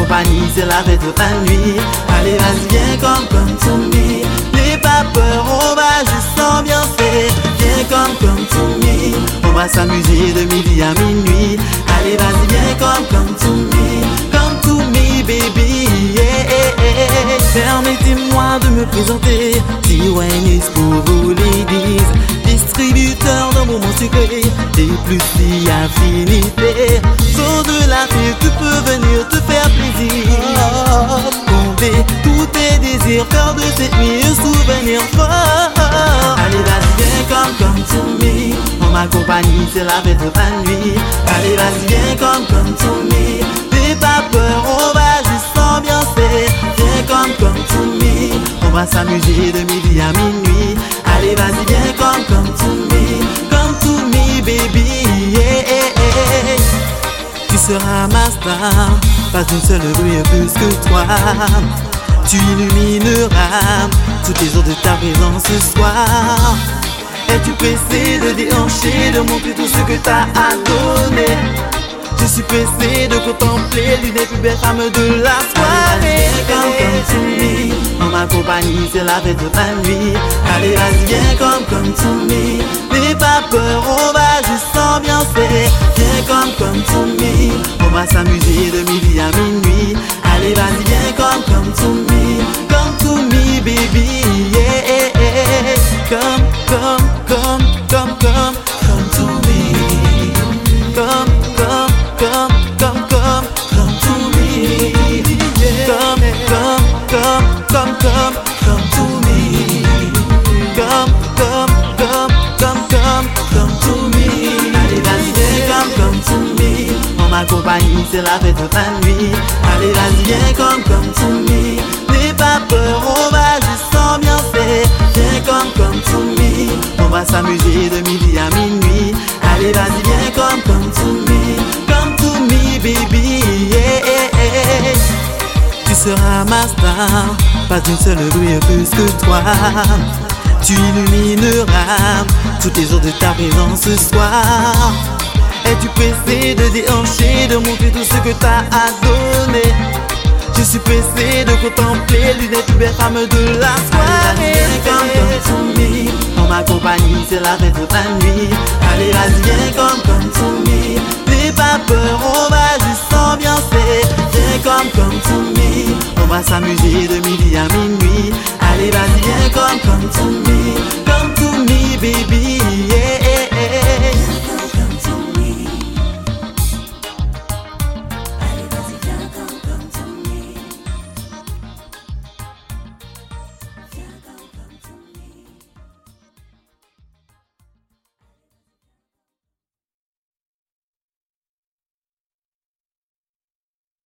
compagnie, c'est la fête toute la nuit. Allez, vas-y, viens comme to me. N'aie pas peur, on va juste s'ambiancer. Viens comme to me. On va s'amuser de midi à minuit. Allez, vas-y, viens comme to me, baby. Permettez-moi de me présenter, T-Wayne pour vous ladies, distributeur d'un moment secret et plus si affinité. Sur de la fille, tu peux venir te faire plaisir, combler tous tes désirs, faire de cette nuit un souvenir fort. Allez, vas-y, viens comme to me. On m'accompagne, c'est la fête toute la nuit. Allez, vas-y, viens comme to me. N'aie pas peur, on va juste s'ambiancer. Viens comme to me. On va s'amuser de midi à minuit. Allez, vas-y, viens comme to me, baby. Tu seras ma star, pas une seule rue plus que toi. Tu illumineras tous les jours de ta présence ce soir. Es-tu pressé de déhancher, de montrer tout ce que t'as à donner? Je suis pressé de contempler l'une des plus belles femmes de la soirée. Comme to me. En ma compagnie, c'est la fête toute la nuit. Allez, vas-y, viens comme to me. N'aie pas peur, on va juste s'ambiancer. Viens comme to me. On va s'amuser de midi à minuit. Allez, vas-y, viens comme to me, baby. Come to me. Come to me. Come to me. Come to me. Allez, vas-y, viens comme to me. On m'accompagne, c'est la fête toute la nuit. Allez, vas-y, viens comme to me. N'aie pas peur, on va juste s'ambiancer. Viens comme to me. On va s'amuser de midi à minuit. Allez, vas-y, viens comme to me, baby. Tu seras ma star, pas d'une seule rue plus que toi. Tu illumineras tous les jours de ta présence ce soir. Es-tu pressé de déhancher, de montrer tout ce que t'as à donner? Je suis pressé de contempler l'une des plus belles femmes de la soirée. Come to me. On m'accompagne, c'est la fête toute la nuit. Allez, vas-y, viens comme to me. N'aie pas peur, on va juste s'ambiancer. Viens comme to me. On va s'amuser de midi à minuit. Allez, vas-y, viens comme to me, baby.